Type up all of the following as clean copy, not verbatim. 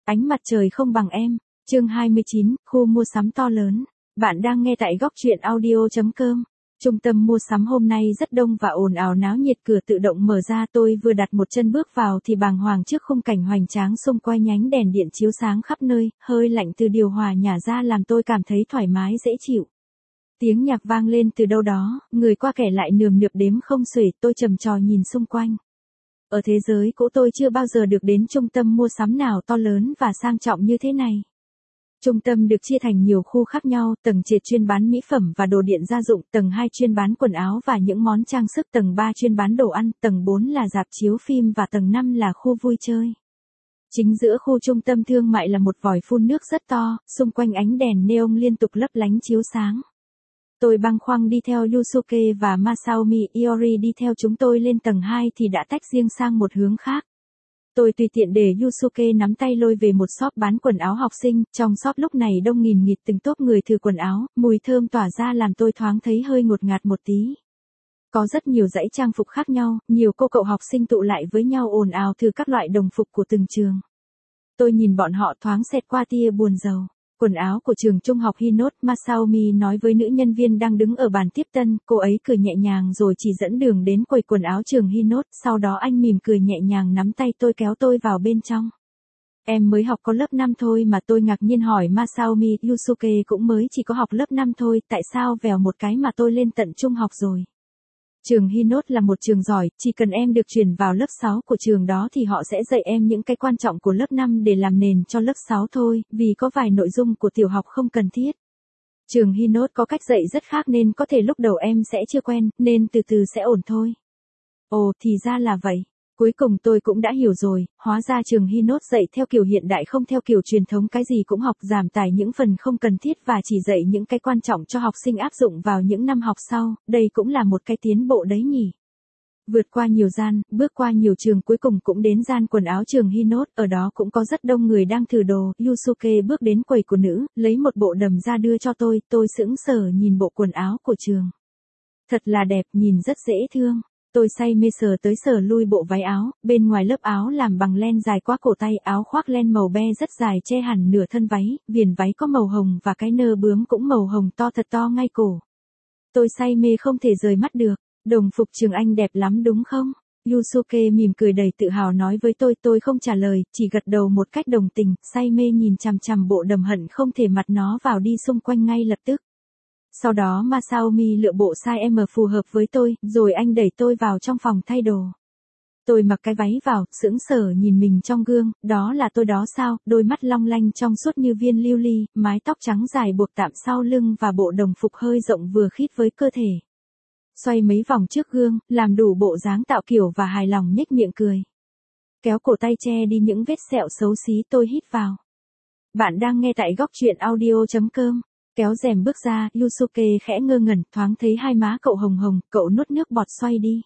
Ánh mặt trời không bằng em. Chương 29, khu mua sắm to lớn. Bạn đang nghe tại góc truyện audio.com. Trung tâm mua sắm hôm nay rất đông và ồn ào náo nhiệt, cửa tự động mở ra, tôi vừa đặt một chân bước vào thì bàng hoàng trước khung cảnh hoành tráng xung quanh, nhánh đèn điện chiếu sáng khắp nơi, hơi lạnh từ điều hòa nhả ra làm tôi cảm thấy thoải mái dễ chịu. Tiếng nhạc vang lên từ đâu đó, người qua kẻ lại nườm nượp đếm không xuể, tôi trầm trò nhìn xung quanh. Ở thế giới cũ tôi chưa bao giờ được đến trung tâm mua sắm nào to lớn và sang trọng như thế này. Trung tâm được chia thành nhiều khu khác nhau, tầng trệt chuyên bán mỹ phẩm và đồ điện gia dụng, tầng 2 chuyên bán quần áo và những món trang sức, tầng 3 chuyên bán đồ ăn, tầng 4 là rạp chiếu phim và tầng 5 là khu vui chơi. Chính giữa khu trung tâm thương mại là một vòi phun nước rất to, xung quanh ánh đèn neon liên tục lấp lánh chiếu sáng. Tôi băng khoăn đi theo Yusuke và Masaomi Iori đi theo chúng tôi lên tầng 2 thì đã tách riêng sang một hướng khác. Tôi tùy tiện để Yusuke nắm tay lôi về một shop bán quần áo học sinh, trong shop lúc này đông nghìn nghịt từng tốp người thử quần áo, mùi thơm tỏa ra làm tôi thoáng thấy hơi ngột ngạt một tí. Có rất nhiều dãy trang phục khác nhau, nhiều cô cậu học sinh tụ lại với nhau ồn ào thử các loại đồng phục của từng trường. Tôi nhìn bọn họ thoáng xẹt qua tia buồn rầu. Quần áo của trường trung học Hinot, Masaomi nói với nữ nhân viên đang đứng ở bàn tiếp tân, cô ấy cười nhẹ nhàng rồi chỉ dẫn đường đến quầy quần áo trường Hinot, sau đó anh mỉm cười nhẹ nhàng nắm tay tôi kéo tôi vào bên trong. Em mới học có lớp 5 thôi mà, tôi ngạc nhiên hỏi Masaomi. Yusuke cũng mới chỉ có học lớp 5 thôi, tại sao vèo một cái mà tôi lên tận trung học rồi? Trường Hinot là một trường giỏi, chỉ cần em được chuyển vào lớp 6 của trường đó thì họ sẽ dạy em những cái quan trọng của lớp 5 để làm nền cho lớp 6 thôi, vì có vài nội dung của tiểu học không cần thiết. Trường Hinot có cách dạy rất khác nên có thể lúc đầu em sẽ chưa quen, nên từ từ sẽ ổn thôi. Ồ, thì ra là vậy. Cuối cùng tôi cũng đã hiểu rồi, hóa ra trường Hinot dạy theo kiểu hiện đại không theo kiểu truyền thống, cái gì cũng học, giảm tải những phần không cần thiết và chỉ dạy những cái quan trọng cho học sinh áp dụng vào những năm học sau, đây cũng là một cái tiến bộ đấy nhỉ. Vượt qua nhiều gian, bước qua nhiều trường cuối cùng cũng đến gian quần áo trường Hinot, ở đó cũng có rất đông người đang thử đồ. Yusuke bước đến quầy của nữ, lấy một bộ đầm ra đưa cho tôi sững sờ nhìn bộ quần áo của trường. Thật là đẹp, nhìn rất dễ thương. Tôi say mê sờ tới sờ lui bộ váy áo, bên ngoài lớp áo làm bằng len dài quá cổ tay, áo khoác len màu be rất dài che hẳn nửa thân váy, viền váy có màu hồng và cái nơ bướm cũng màu hồng to thật to ngay cổ. Tôi say mê không thể rời mắt được. Đồng phục trường anh đẹp lắm đúng không? Yusuke mỉm cười đầy tự hào nói với tôi không trả lời, chỉ gật đầu một cách đồng tình, say mê nhìn chằm chằm bộ đầm hận không thể mặt nó vào đi xung quanh ngay lập tức. Sau đó Masaomi lựa bộ size M phù hợp với tôi, rồi anh đẩy tôi vào trong phòng thay đồ. Tôi mặc cái váy vào, sững sờ nhìn mình trong gương, đó là tôi đó sao, đôi mắt long lanh trong suốt như viên lưu ly, mái tóc trắng dài buộc tạm sau lưng và bộ đồng phục hơi rộng vừa khít với cơ thể. Xoay mấy vòng trước gương, làm đủ bộ dáng tạo kiểu và hài lòng nhếch miệng cười. Kéo cổ tay che đi những vết sẹo xấu xí, tôi hít vào. Bạn đang nghe tại góc truyện audio.com. Kéo rèm bước ra, Yusuke khẽ ngơ ngẩn, thoáng thấy hai má cậu hồng hồng, cậu nuốt nước bọt xoay đi.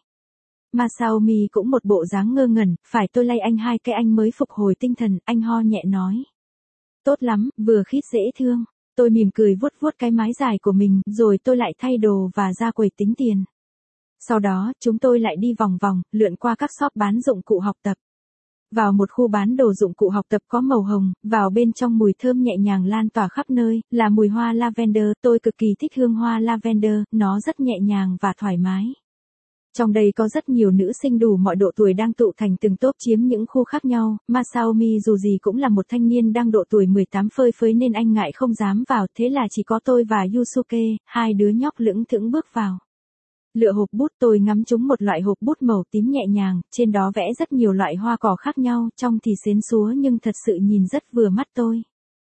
Masaomi cũng một bộ dáng ngơ ngẩn, phải tôi lay anh hai cái anh mới phục hồi tinh thần, anh ho nhẹ nói. Tốt lắm, vừa khít dễ thương. Tôi mỉm cười vuốt vuốt cái mái dài của mình, rồi tôi lại thay đồ và ra quầy tính tiền. Sau đó, chúng tôi lại đi vòng vòng, lượn qua các shop bán dụng cụ học tập. Vào một khu bán đồ dụng cụ học tập có màu hồng, vào bên trong mùi thơm nhẹ nhàng lan tỏa khắp nơi, là mùi hoa lavender, tôi cực kỳ thích hương hoa lavender, nó rất nhẹ nhàng và thoải mái. Trong đây có rất nhiều nữ sinh đủ mọi độ tuổi đang tụ thành từng tốp chiếm những khu khác nhau, Masaomi dù gì cũng là một thanh niên đang độ tuổi 18 phơi phới nên anh ngại không dám vào, thế là chỉ có tôi và Yusuke, hai đứa nhóc lững thững bước vào. Lựa hộp bút, tôi ngắm trúng một loại hộp bút màu tím nhẹ nhàng, trên đó vẽ rất nhiều loại hoa cỏ khác nhau, trông thì xến xúa nhưng thật sự nhìn rất vừa mắt tôi.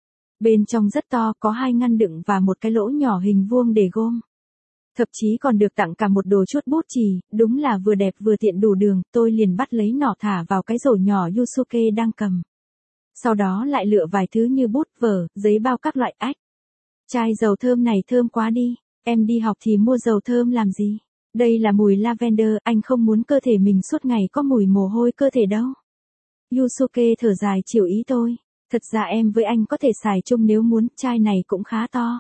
Bên trong rất to, có 2 ngăn đựng và một cái lỗ nhỏ hình vuông để gom. Thậm chí còn được tặng cả một đồ chuốt bút chì, đúng là vừa đẹp vừa tiện đủ đường, tôi liền bắt lấy nỏ thả vào cái rổ nhỏ Yusuke đang cầm. Sau đó lại lựa vài thứ như bút, vở, giấy bao các loại ách. Chai dầu thơm này thơm quá đi, em đi học thì mua dầu thơm làm gì? Đây là mùi lavender, anh không muốn cơ thể mình suốt ngày có mùi mồ hôi cơ thể đâu. Yusuke thở dài chiều ý tôi, thật ra em với anh có thể xài chung nếu muốn, chai này cũng khá to.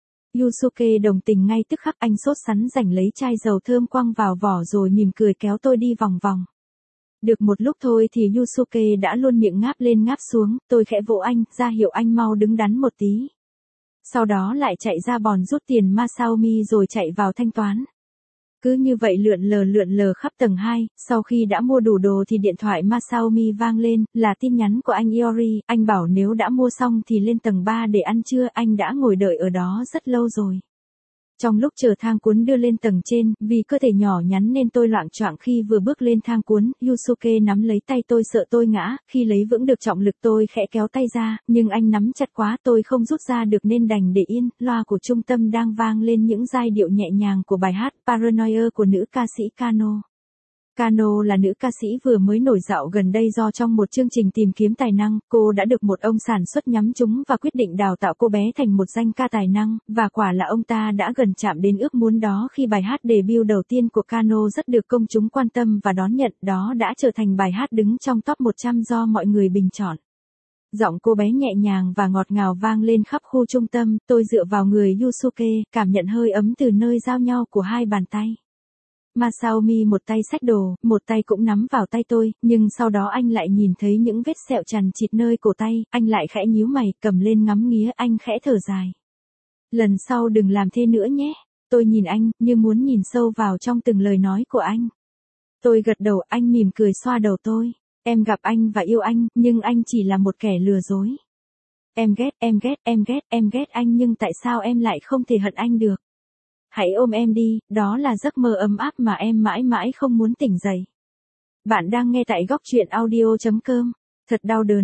Yusuke đồng tình ngay tức khắc, anh sốt sắng giành lấy chai dầu thơm quăng vào vỏ rồi mỉm cười kéo tôi đi vòng vòng. Được một lúc thôi thì Yusuke đã luôn miệng ngáp lên ngáp xuống, tôi khẽ vỗ anh, ra hiệu anh mau đứng đắn một tí. Sau đó lại chạy ra bòn rút tiền Masaomi rồi chạy vào thanh toán. Cứ như vậy lượn lờ khắp tầng 2, sau khi đã mua đủ đồ thì điện thoại Masaomi vang lên, là tin nhắn của anh Iori, anh bảo nếu đã mua xong thì lên tầng 3 để ăn trưa, anh đã ngồi đợi ở đó rất lâu rồi. Trong lúc chờ thang cuốn đưa lên tầng trên, vì cơ thể nhỏ nhắn nên tôi loạng choạng khi vừa bước lên thang cuốn, Yusuke nắm lấy tay tôi sợ tôi ngã, khi lấy vững được trọng lực tôi khẽ kéo tay ra, nhưng anh nắm chặt quá tôi không rút ra được nên đành để yên, loa của trung tâm đang vang lên những giai điệu nhẹ nhàng của bài hát Paranoia của nữ ca sĩ Kano. Kano là nữ ca sĩ vừa mới nổi dạo gần đây do trong một chương trình tìm kiếm tài năng, cô đã được một ông sản xuất nhắm trúng và quyết định đào tạo cô bé thành một danh ca tài năng, và quả là ông ta đã gần chạm đến ước muốn đó khi bài hát debut đầu tiên của Kano rất được công chúng quan tâm và đón nhận, đó đã trở thành bài hát đứng trong top 100 do mọi người bình chọn. Giọng cô bé nhẹ nhàng và ngọt ngào vang lên khắp khu trung tâm, tôi dựa vào người Yusuke, cảm nhận hơi ấm từ nơi giao nhau của hai bàn tay. Masaomi một tay xách đồ, một tay cũng nắm vào tay tôi, nhưng sau đó anh lại nhìn thấy những vết sẹo chằn chịt nơi cổ tay, anh lại khẽ nhíu mày, cầm lên ngắm nghía, anh khẽ thở dài. Lần sau đừng làm thế nữa nhé. Tôi nhìn anh, như muốn nhìn sâu vào trong từng lời nói của anh. Tôi gật đầu, anh mỉm cười xoa đầu tôi. Em gặp anh và yêu anh, nhưng anh chỉ là một kẻ lừa dối. Em ghét anh nhưng tại sao em lại không thể hận anh được? Hãy ôm em đi, đó là giấc mơ ấm áp mà em mãi mãi không muốn tỉnh dậy. Bạn đang nghe tại góc truyện audio.com. Thật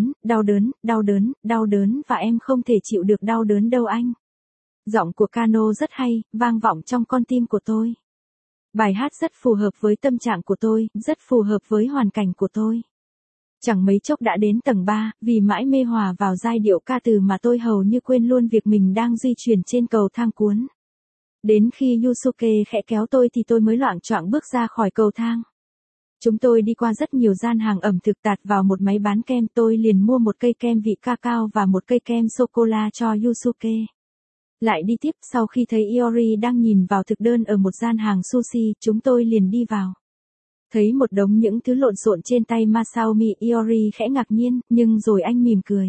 đau đớn và em không thể chịu được đau đớn đâu anh. Giọng của Kano rất hay, vang vọng trong con tim của tôi. Bài hát rất phù hợp với tâm trạng của tôi, rất phù hợp với hoàn cảnh của tôi. Chẳng mấy chốc đã đến tầng 3, vì mãi mê hòa vào giai điệu ca từ mà tôi hầu như quên luôn việc mình đang di chuyển trên cầu thang cuốn. Đến khi Yusuke khẽ kéo tôi thì tôi mới loạng choạng bước ra khỏi cầu thang. Chúng tôi đi qua rất nhiều gian hàng ẩm thực, tạt vào một máy bán kem, tôi liền mua một cây kem vị cacao và một cây kem sô-cô-la cho Yusuke. Lại đi tiếp, sau khi thấy Iori đang nhìn vào thực đơn ở một gian hàng sushi, chúng tôi liền đi vào. Thấy một đống những thứ lộn xộn trên tay Masaomi, Iori khẽ ngạc nhiên, nhưng rồi anh mỉm cười.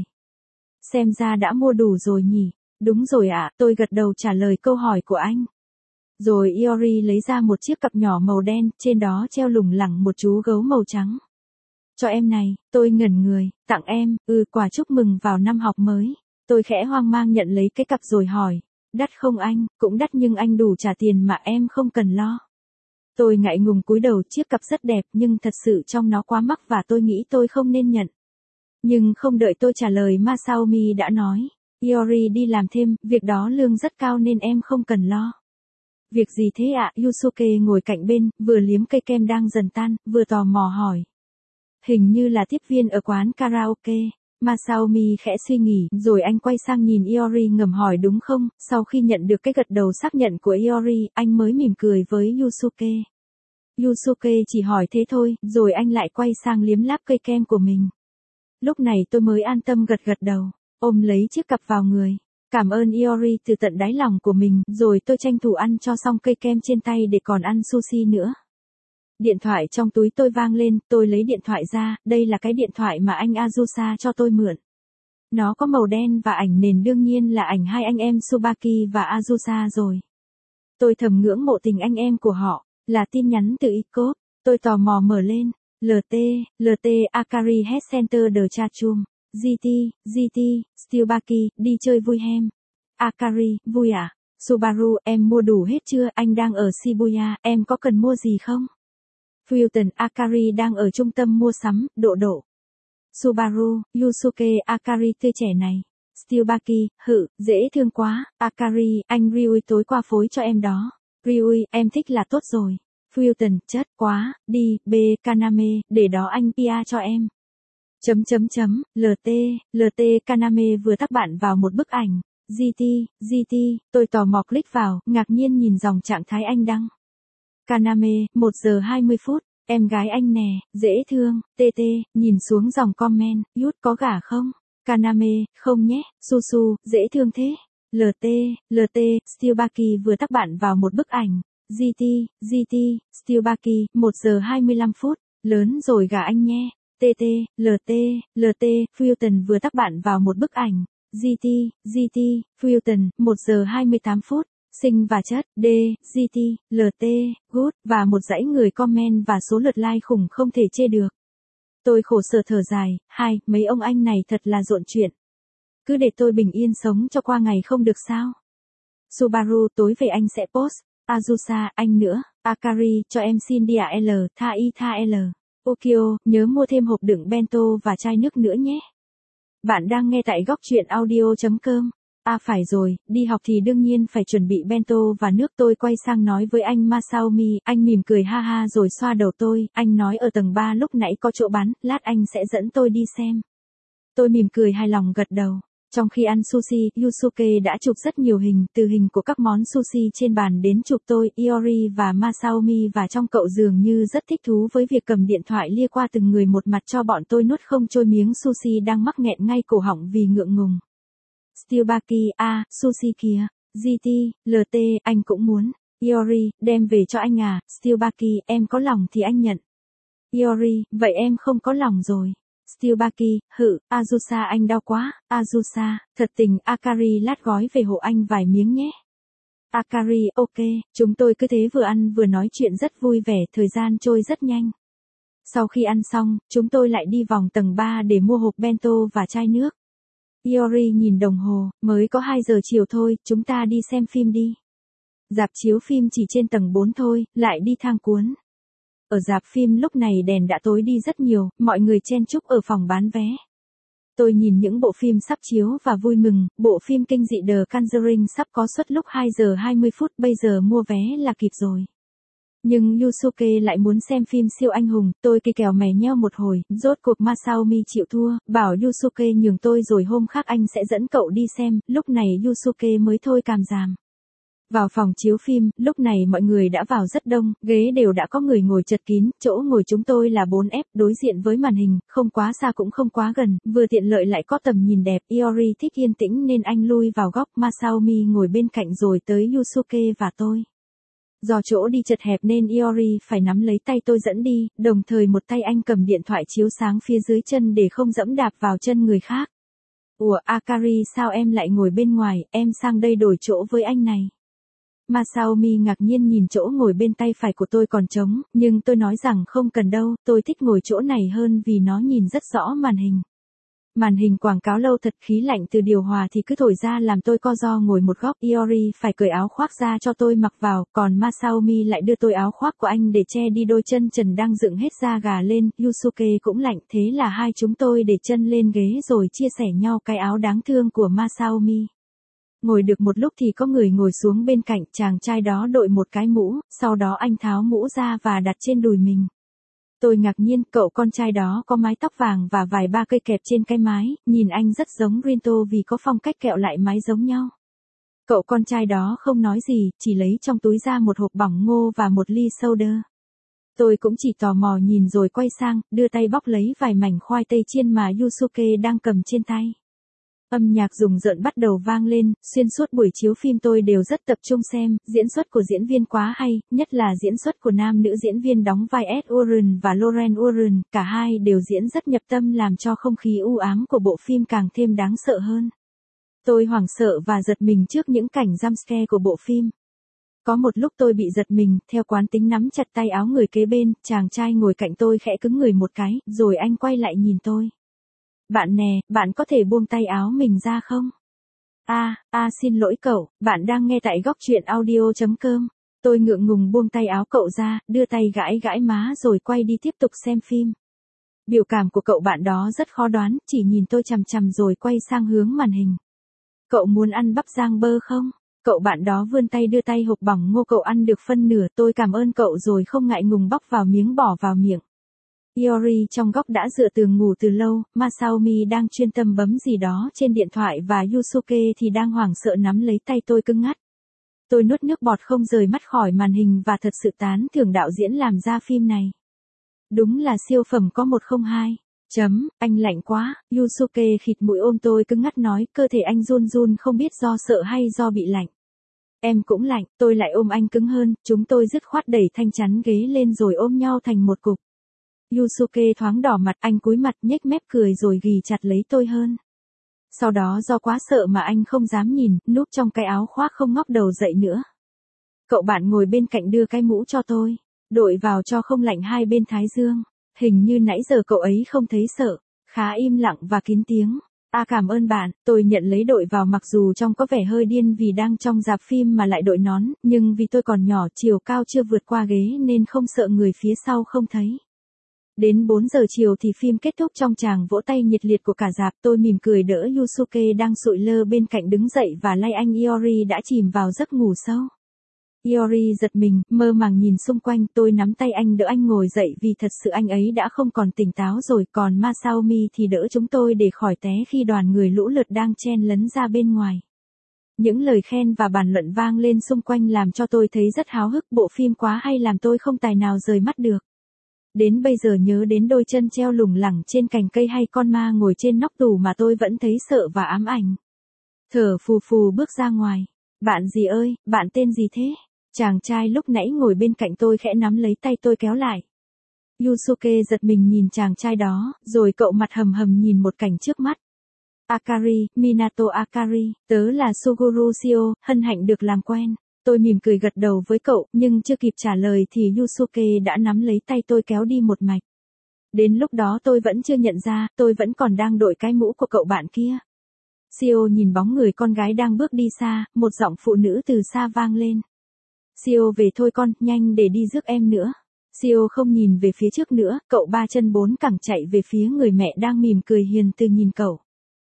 Xem ra đã mua đủ rồi nhỉ? Đúng rồi ạ, tôi gật đầu trả lời câu hỏi của anh. Rồi Iori lấy ra một chiếc cặp nhỏ màu đen, trên đó treo lủng lẳng một chú gấu màu trắng. Cho em này, tôi ngẩn người, tặng em, quà chúc mừng vào năm học mới. Tôi khẽ hoang mang nhận lấy cái cặp rồi hỏi, đắt không anh? Cũng đắt nhưng anh đủ trả tiền mà em không cần lo. Tôi ngại ngùng cúi đầu, chiếc cặp rất đẹp nhưng thật sự trong nó quá mắc và tôi nghĩ tôi không nên nhận. Nhưng không đợi tôi trả lời Masaomi đã nói, Iori đi làm thêm, việc đó lương rất cao nên em không cần lo. Việc gì thế ạ? Yusuke ngồi cạnh bên, vừa liếm cây kem đang dần tan, vừa tò mò hỏi. Hình như là tiếp viên ở quán karaoke. Masaomi khẽ suy nghĩ, rồi anh quay sang nhìn Iori ngầm hỏi đúng không? Sau khi nhận được cái gật đầu xác nhận của Iori, anh mới mỉm cười với Yusuke. Yusuke chỉ hỏi thế thôi, rồi anh lại quay sang liếm láp cây kem của mình. Lúc này tôi mới an tâm gật đầu, ôm lấy chiếc cặp vào người. Cảm ơn Iori từ tận đáy lòng của mình, rồi tôi tranh thủ ăn cho xong cây kem trên tay để còn ăn sushi nữa. Điện thoại trong túi tôi vang lên, tôi lấy điện thoại ra, đây là cái điện thoại mà anh Azusa cho tôi mượn. Nó có màu đen và ảnh nền, đương nhiên là ảnh hai anh em Tsubaki và Azusa rồi. Tôi thầm ngưỡng mộ tình anh em của họ, là tin nhắn từ Icop. Tôi tò mò mở lên, LT, Akari Head Center The Chachum, GT, Tsubaki, đi chơi vui hem. Akari, vui à? Subaru, em mua đủ hết chưa? Anh đang ở Shibuya, em có cần mua gì không? Fulton, Akari đang ở trung tâm mua sắm, độ. Subaru, Yusuke, Akari tươi trẻ này. Tsubaki, dễ thương quá. Akari, anh Ryui tối qua phối cho em đó. Ryui, em thích là tốt rồi. Fulton, chất quá, đi, Kaname, để đó anh pia cho em. LT, Kaname vừa tác bạn vào một bức ảnh. GT, tôi tò mò click vào, ngạc nhiên nhìn dòng trạng thái anh đăng. Kaname, 1 giờ 20 phút, em gái anh nè, dễ thương, TT, nhìn xuống dòng comment, Yút có gả không? Kaname, không nhé, Susu, dễ thương thế. LT, Tsubaki vừa tác bạn vào một bức ảnh. GT, Tsubaki, 1 giờ 25 phút, Lớn rồi gà anh nhé. TT, LT, LT, Fulton vừa tác bạn vào một bức ảnh. GT, Fulton, 1 giờ 28 phút. Sinh và chất, D, GT, LT, good, và một dãy người comment và số lượt like khủng không thể chê được. Tôi khổ sở thở dài, mấy ông anh này thật là rộn chuyện. Cứ để tôi bình yên sống cho qua ngày không được sao? Subaru, tối về anh sẽ post. Azusa, anh nữa. Akari, cho em xin đi L, tha L. Okio, nhớ mua thêm hộp đựng bento và chai nước nữa nhé. Bạn đang nghe tại góc truyện audio.com. Phải rồi, đi học thì đương nhiên phải chuẩn bị bento và nước. Tôi quay sang nói với anh Masaomi, anh mỉm cười ha ha rồi xoa đầu tôi, anh nói ở tầng 3 lúc nãy có chỗ bán, lát anh sẽ dẫn tôi đi xem. Tôi mỉm cười hài lòng gật đầu. Trong khi ăn sushi, Yusuke đã chụp rất nhiều hình, từ hình của các món sushi trên bàn đến chụp tôi, Iori và Masaomi, và trong cậu dường như rất thích thú với việc cầm điện thoại lia qua từng người một mặt cho bọn tôi nuốt không trôi miếng sushi đang mắc nghẹn ngay cổ họng vì ngượng ngùng. Steelbaki, sushi kìa. GT, LT, anh cũng muốn. Iori, đem về cho anh à. Steelbaki, em có lòng thì anh nhận. Iori, vậy em không có lòng rồi. Steelbaki, Azusa anh đau quá. Azusa, thật tình Akari lát gói về hộ anh vài miếng nhé. Akari, ok, chúng tôi cứ thế vừa ăn vừa nói chuyện rất vui vẻ, thời gian trôi rất nhanh. Sau khi ăn xong, chúng tôi lại đi vòng tầng 3 để mua hộp bento và chai nước. Iori nhìn đồng hồ, mới có 2 giờ chiều thôi, chúng ta đi xem phim đi. Rạp chiếu phim chỉ trên tầng 4 thôi, lại đi thang cuốn. Ở rạp phim lúc này đèn đã tối đi rất nhiều, mọi người chen chúc ở phòng bán vé. Tôi nhìn những bộ phim sắp chiếu và vui mừng, bộ phim kinh dị The Conjuring sắp có suất lúc 2 giờ 20 phút, bây giờ mua vé là kịp rồi. Nhưng Yusuke lại muốn xem phim siêu anh hùng, tôi kỳ kèo mè nheo một hồi, rốt cuộc Masaomi chịu thua, bảo Yusuke nhường tôi rồi hôm khác anh sẽ dẫn cậu đi xem, lúc này Yusuke mới thôi càm ràm. Vào phòng chiếu phim, lúc này mọi người đã vào rất đông, ghế đều đã có người ngồi chật kín, chỗ ngồi chúng tôi là 4F, đối diện với màn hình, không quá xa cũng không quá gần, vừa tiện lợi lại có tầm nhìn đẹp. Iori thích yên tĩnh nên anh lui vào góc, Masaomi ngồi bên cạnh rồi tới Yusuke và tôi. Do chỗ đi chật hẹp nên Iori phải nắm lấy tay tôi dẫn đi, đồng thời một tay anh cầm điện thoại chiếu sáng phía dưới chân để không dẫm đạp vào chân người khác. Ủa Akari, sao em lại ngồi bên ngoài, em sang đây đổi chỗ với anh này. Masaomi ngạc nhiên nhìn chỗ ngồi bên tay phải của tôi còn trống, nhưng tôi nói rằng không cần đâu, tôi thích ngồi chỗ này hơn vì nó nhìn rất rõ màn hình. Màn hình quảng cáo lâu thật, khí lạnh từ điều hòa thì cứ thổi ra làm tôi co ro ngồi một góc. Iori phải cởi áo khoác ra cho tôi mặc vào, còn Masaomi lại đưa tôi áo khoác của anh để che đi đôi chân trần đang dựng hết da gà lên. Yusuke cũng lạnh, thế là hai chúng tôi để chân lên ghế rồi chia sẻ nhau cái áo đáng thương của Masaomi. Ngồi được một lúc thì có người ngồi xuống bên cạnh, chàng trai đó đội một cái mũ, sau đó anh tháo mũ ra và đặt trên đùi mình. Tôi ngạc nhiên, cậu con trai đó có mái tóc vàng và vài ba cây kẹp trên cái mái, nhìn anh rất giống Rinto vì có phong cách kẹo lại mái giống nhau. Cậu con trai đó không nói gì, chỉ lấy trong túi ra một hộp bỏng ngô và một ly soda. Tôi cũng chỉ tò mò nhìn rồi quay sang, đưa tay bóc lấy vài mảnh khoai tây chiên mà Yusuke đang cầm trên tay. Âm nhạc rùng rợn bắt đầu vang lên, xuyên suốt buổi chiếu phim tôi đều rất tập trung xem, diễn xuất của diễn viên quá hay, nhất là diễn xuất của nam nữ diễn viên đóng vai Ed Warren và Lauren Warren, cả hai đều diễn rất nhập tâm làm cho không khí u ám của bộ phim càng thêm đáng sợ hơn. Tôi hoảng sợ và giật mình trước những cảnh jumpscare của bộ phim. Có một lúc tôi bị giật mình, theo quán tính nắm chặt tay áo người kế bên, chàng trai ngồi cạnh tôi khẽ cứng người một cái, rồi anh quay lại nhìn tôi. Bạn nè, bạn có thể buông tay áo mình ra không? Xin lỗi cậu, bạn đang nghe tại góc truyện audio.com. Tôi ngượng ngùng buông tay áo cậu ra, đưa tay gãi gãi má rồi quay đi tiếp tục xem phim. Biểu cảm của cậu bạn đó rất khó đoán, chỉ nhìn tôi chằm chằm rồi quay sang hướng màn hình. Cậu muốn ăn bắp rang bơ không? Cậu bạn đó vươn tay đưa tay hộp bỏng ngô cậu ăn được phân nửa, tôi cảm ơn cậu rồi không ngại ngùng bóc vào miếng bỏ vào miệng. Iori trong góc đã dựa tường ngủ từ lâu, Masaomi đang chuyên tâm bấm gì đó trên điện thoại và Yusuke thì đang hoảng sợ nắm lấy tay tôi cứng ngắt. Tôi nuốt nước bọt không rời mắt khỏi màn hình và thật sự tán thưởng đạo diễn làm ra phim này. Đúng là siêu phẩm có 102. Anh lạnh quá, Yusuke khịt mũi ôm tôi cứng ngắt nói, cơ thể anh run run không biết do sợ hay do bị lạnh. Em cũng lạnh, tôi lại ôm anh cứng hơn, chúng tôi dứt khoát đẩy thanh chắn ghế lên rồi ôm nhau thành một cục. Yusuke thoáng đỏ mặt, anh cúi mặt nhếch mép cười rồi ghì chặt lấy tôi hơn. Sau đó do quá sợ mà anh không dám nhìn, núp trong cái áo khoác không ngóc đầu dậy nữa. Cậu bạn ngồi bên cạnh đưa cái mũ cho tôi, đội vào cho không lạnh hai bên thái dương. Hình như nãy giờ cậu ấy không thấy sợ, khá im lặng và kín tiếng. Cảm ơn bạn, tôi nhận lấy đội vào mặc dù trông có vẻ hơi điên vì đang trong rạp phim mà lại đội nón, nhưng vì tôi còn nhỏ chiều cao chưa vượt qua ghế nên không sợ người phía sau không thấy. Đến 4 giờ chiều thì phim kết thúc trong tràng vỗ tay nhiệt liệt của cả rạp. Tôi mỉm cười đỡ Yusuke đang sụi lơ bên cạnh đứng dậy và lay anh Iori đã chìm vào giấc ngủ sâu. Iori giật mình, mơ màng nhìn xung quanh, tôi nắm tay anh đỡ anh ngồi dậy vì thật sự anh ấy đã không còn tỉnh táo rồi, còn Masaomi thì đỡ chúng tôi để khỏi té khi đoàn người lũ lượt đang chen lấn ra bên ngoài. Những lời khen và bàn luận vang lên xung quanh làm cho tôi thấy rất háo hức, bộ phim quá hay làm tôi không tài nào rời mắt được. Đến bây giờ nhớ đến đôi chân treo lủng lẳng trên cành cây hay con ma ngồi trên nóc tủ mà tôi vẫn thấy sợ và ám ảnh. Thở phù phù bước ra ngoài. Bạn gì ơi, bạn tên gì thế? Chàng trai lúc nãy ngồi bên cạnh tôi khẽ nắm lấy tay tôi kéo lại. Yusuke giật mình nhìn chàng trai đó, rồi cậu mặt hầm hầm nhìn một cảnh trước mắt. Akari, Minato Akari, tớ là Suguru Shio, hân hạnh được làm quen. Tôi mỉm cười gật đầu với cậu, nhưng chưa kịp trả lời thì Yusuke đã nắm lấy tay tôi kéo đi một mạch. Đến lúc đó tôi vẫn chưa nhận ra, tôi vẫn còn đang đội cái mũ của cậu bạn kia. Shio nhìn bóng người con gái đang bước đi xa, một giọng phụ nữ từ xa vang lên. Shio về thôi con, nhanh để đi rước em nữa. Shio không nhìn về phía trước nữa, cậu ba chân bốn cẳng chạy về phía người mẹ đang mỉm cười hiền từ nhìn cậu.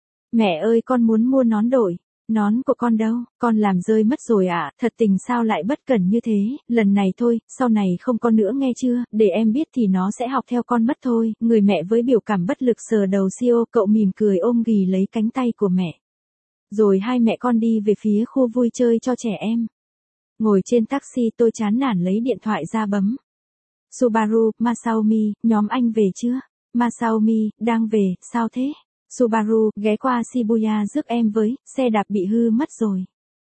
Mẹ ơi con muốn mua nón đổi. Nón của con đâu, con làm rơi mất rồi ạ, thật tình sao lại bất cẩn như thế, lần này thôi, sau này không có nữa nghe chưa, để em biết thì nó sẽ học theo con mất thôi. Người mẹ với biểu cảm bất lực sờ đầu Shio, cậu mỉm cười ôm ghì lấy cánh tay của mẹ. Rồi hai mẹ con đi về phía khu vui chơi cho trẻ em. Ngồi trên taxi tôi chán nản lấy điện thoại ra bấm. Subaru, Masaomi, nhóm anh về chưa? Masaomi, đang về, sao thế? Subaru, ghé qua Shibuya rước em với, xe đạp bị hư mất rồi.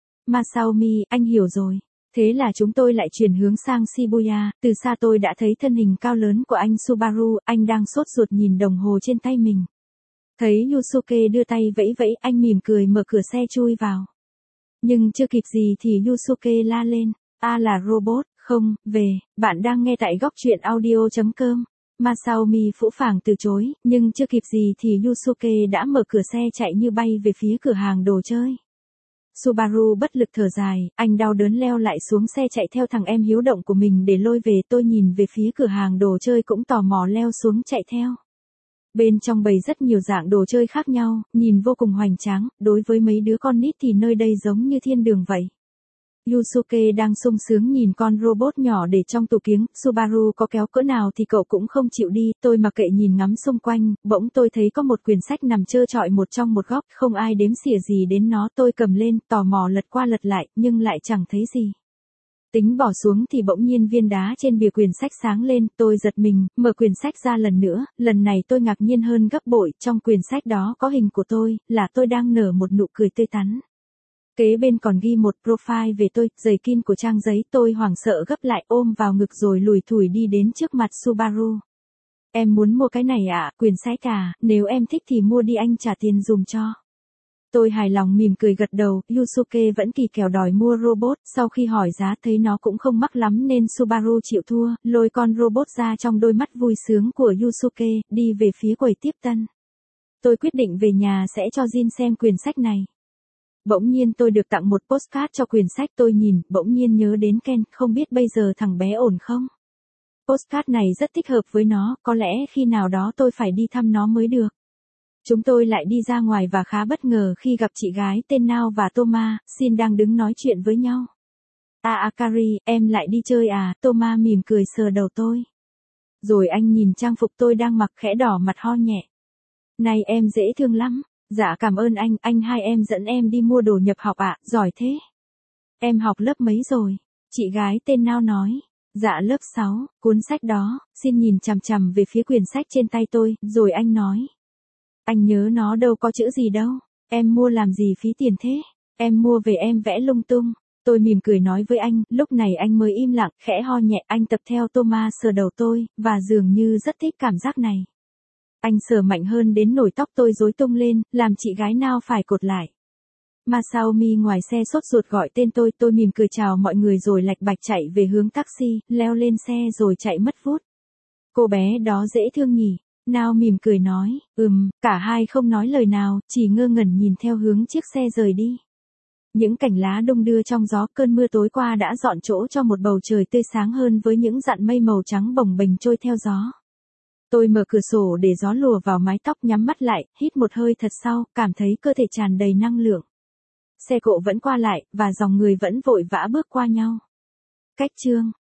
Masaomi, anh hiểu rồi. Thế là chúng tôi lại chuyển hướng sang Shibuya, từ xa tôi đã thấy thân hình cao lớn của anh Subaru, anh đang sốt ruột nhìn đồng hồ trên tay mình. Thấy Yusuke đưa tay vẫy vẫy, anh mỉm cười mở cửa xe chui vào. Nhưng chưa kịp gì thì Yusuke la lên, là robot, không, về, bạn đang nghe tại góc truyện audio.com. Masaomi phũ phàng từ chối, nhưng chưa kịp gì thì Yusuke đã mở cửa xe chạy như bay về phía cửa hàng đồ chơi. Subaru bất lực thở dài, anh đau đớn leo lại xuống xe chạy theo thằng em hiếu động của mình để lôi về. Tôi nhìn về phía cửa hàng đồ chơi cũng tò mò leo xuống chạy theo. Bên trong bày rất nhiều dạng đồ chơi khác nhau, nhìn vô cùng hoành tráng, đối với mấy đứa con nít thì nơi đây giống như thiên đường vậy. Yusuke đang sung sướng nhìn con robot nhỏ để trong tủ kiếng, Subaru có kéo cỡ nào thì cậu cũng không chịu đi, tôi mặc kệ nhìn ngắm xung quanh, bỗng tôi thấy có một quyển sách nằm trơ trọi một trong một góc, không ai đếm xỉa gì đến nó, tôi cầm lên, tò mò lật qua lật lại, nhưng lại chẳng thấy gì. Tính bỏ xuống thì bỗng nhiên viên đá trên bìa quyển sách sáng lên, tôi giật mình, mở quyển sách ra lần nữa, lần này tôi ngạc nhiên hơn gấp bội, trong quyển sách đó có hình của tôi, là tôi đang nở một nụ cười tươi tắn. Kế bên còn ghi một profile về tôi, dày kin của trang giấy, tôi hoảng sợ gấp lại ôm vào ngực rồi lủi thủi đi đến trước mặt Subaru. Em muốn mua cái này ạ, quyển sách à, nếu em thích thì mua đi anh trả tiền dùm cho. Tôi hài lòng mỉm cười gật đầu, Yusuke vẫn kỳ kèo đòi mua robot, sau khi hỏi giá thấy nó cũng không mắc lắm nên Subaru chịu thua, lôi con robot ra trong đôi mắt vui sướng của Yusuke, đi về phía quầy tiếp tân. Tôi quyết định về nhà sẽ cho Jin xem quyển sách này. Bỗng nhiên tôi được tặng một postcard cho quyển sách, tôi nhìn, bỗng nhiên nhớ đến Ken, không biết bây giờ thằng bé ổn không? Postcard này rất thích hợp với nó, có lẽ khi nào đó tôi phải đi thăm nó mới được. Chúng tôi lại đi ra ngoài và khá bất ngờ khi gặp chị gái tên Nao và Toma, Shin đang đứng nói chuyện với nhau. Akari, em lại đi chơi à? Toma mỉm cười sờ đầu tôi. Rồi anh nhìn trang phục tôi đang mặc khẽ đỏ mặt ho nhẹ. Này em dễ thương lắm. Dạ cảm ơn anh hai em dẫn em đi mua đồ nhập học ạ, giỏi thế. Em học lớp mấy rồi? Chị gái tên Nao nói. Dạ lớp 6, cuốn sách đó, Xin nhìn chằm chằm về phía quyển sách trên tay tôi, rồi anh nói. Anh nhớ nó đâu có chữ gì đâu, em mua làm gì phí tiền thế, em mua về em vẽ lung tung. Tôi mỉm cười nói với anh, lúc này anh mới im lặng, khẽ ho nhẹ, anh tập theo Thomas sờ đầu tôi, và dường như rất thích cảm giác này. Anh sờ mạnh hơn đến nỗi tóc tôi rối tung lên, làm chị gái nào phải cột lại. Masaomi ngoài xe sốt ruột gọi tên tôi mỉm cười chào mọi người rồi lạch bạch chạy về hướng taxi, leo lên xe rồi chạy mất vút. Cô bé đó dễ thương nhỉ? Nào mỉm cười nói, cả hai không nói lời nào, chỉ ngơ ngẩn nhìn theo hướng chiếc xe rời đi. Những cành lá đung đưa trong gió, cơn mưa tối qua đã dọn chỗ cho một bầu trời tươi sáng hơn với những dặn mây màu trắng bồng bềnh trôi theo gió. Tôi mở cửa sổ để gió lùa vào mái tóc, nhắm mắt lại, hít một hơi thật sâu, cảm thấy cơ thể tràn đầy năng lượng. Xe cộ vẫn qua lại, và dòng người vẫn vội vã bước qua nhau. Cách chương